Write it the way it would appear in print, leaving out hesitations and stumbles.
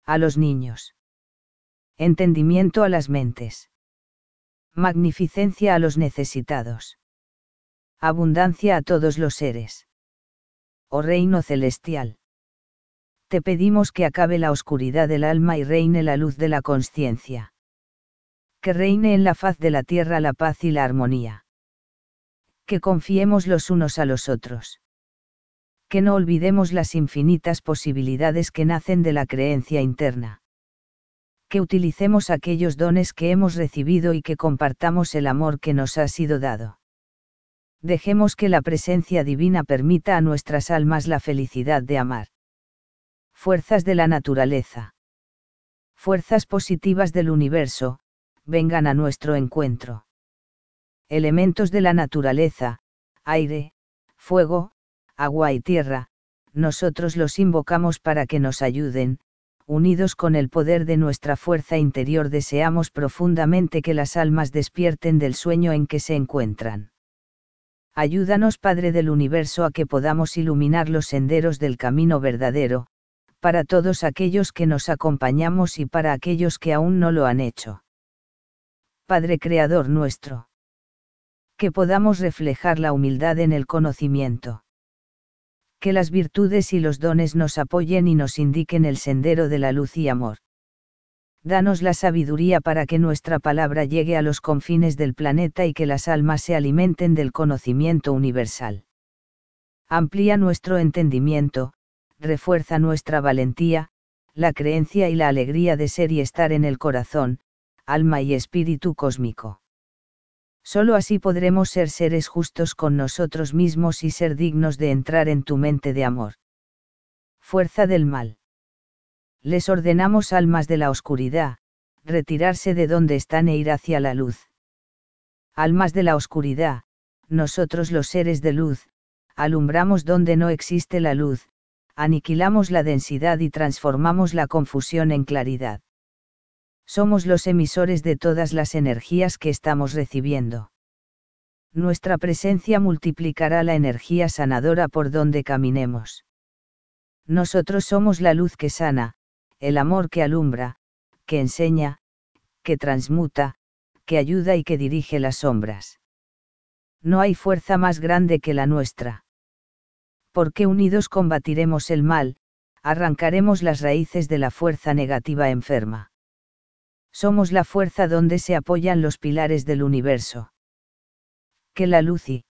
a los niños. Entendimiento a las mentes. Magnificencia a los necesitados. Abundancia a todos los seres. Oh Reino Celestial. Te pedimos que acabe la oscuridad del alma y reine la luz de la consciencia. Que reine en la faz de la tierra la paz y la armonía. Que confiemos los unos a los otros. Que no olvidemos las infinitas posibilidades que nacen de la creencia interna. Que utilicemos aquellos dones que hemos recibido y que compartamos el amor que nos ha sido dado. Dejemos que la presencia divina permita a nuestras almas la felicidad de amar. Fuerzas de la naturaleza. Fuerzas positivas del universo, vengan a nuestro encuentro. Elementos de la naturaleza, aire, fuego, agua y tierra, nosotros los invocamos para que nos ayuden, unidos con el poder de nuestra fuerza interior deseamos profundamente que las almas despierten del sueño en que se encuentran. Ayúdanos Padre del Universo a que podamos iluminar los senderos del camino verdadero, para todos aquellos que nos acompañamos y para aquellos que aún no lo han hecho. Padre Creador nuestro. Que podamos reflejar la humildad en el conocimiento. Que las virtudes y los dones nos apoyen y nos indiquen el sendero de la luz y amor. Danos la sabiduría para que nuestra palabra llegue a los confines del planeta y que las almas se alimenten del conocimiento universal. Amplía nuestro entendimiento, refuerza nuestra valentía, la creencia y la alegría de ser y estar en el corazón, alma y espíritu cósmico. Solo así podremos ser seres justos con nosotros mismos y ser dignos de entrar en tu mente de amor. Fuerza del mal. Les ordenamos almas de la oscuridad, retirarse de donde están e ir hacia la luz. Almas de la oscuridad, nosotros los seres de luz, alumbramos donde no existe la luz, aniquilamos la densidad y transformamos la confusión en claridad. Somos los emisores de todas las energías que estamos recibiendo. Nuestra presencia multiplicará la energía sanadora por donde caminemos. Nosotros somos la luz que sana, el amor que alumbra, que enseña, que transmuta, que ayuda y que dirige las sombras. No hay fuerza más grande que la nuestra. Porque unidos combatiremos el mal, arrancaremos las raíces de la fuerza negativa enferma. Somos la fuerza donde se apoyan los pilares del universo. Que la luz y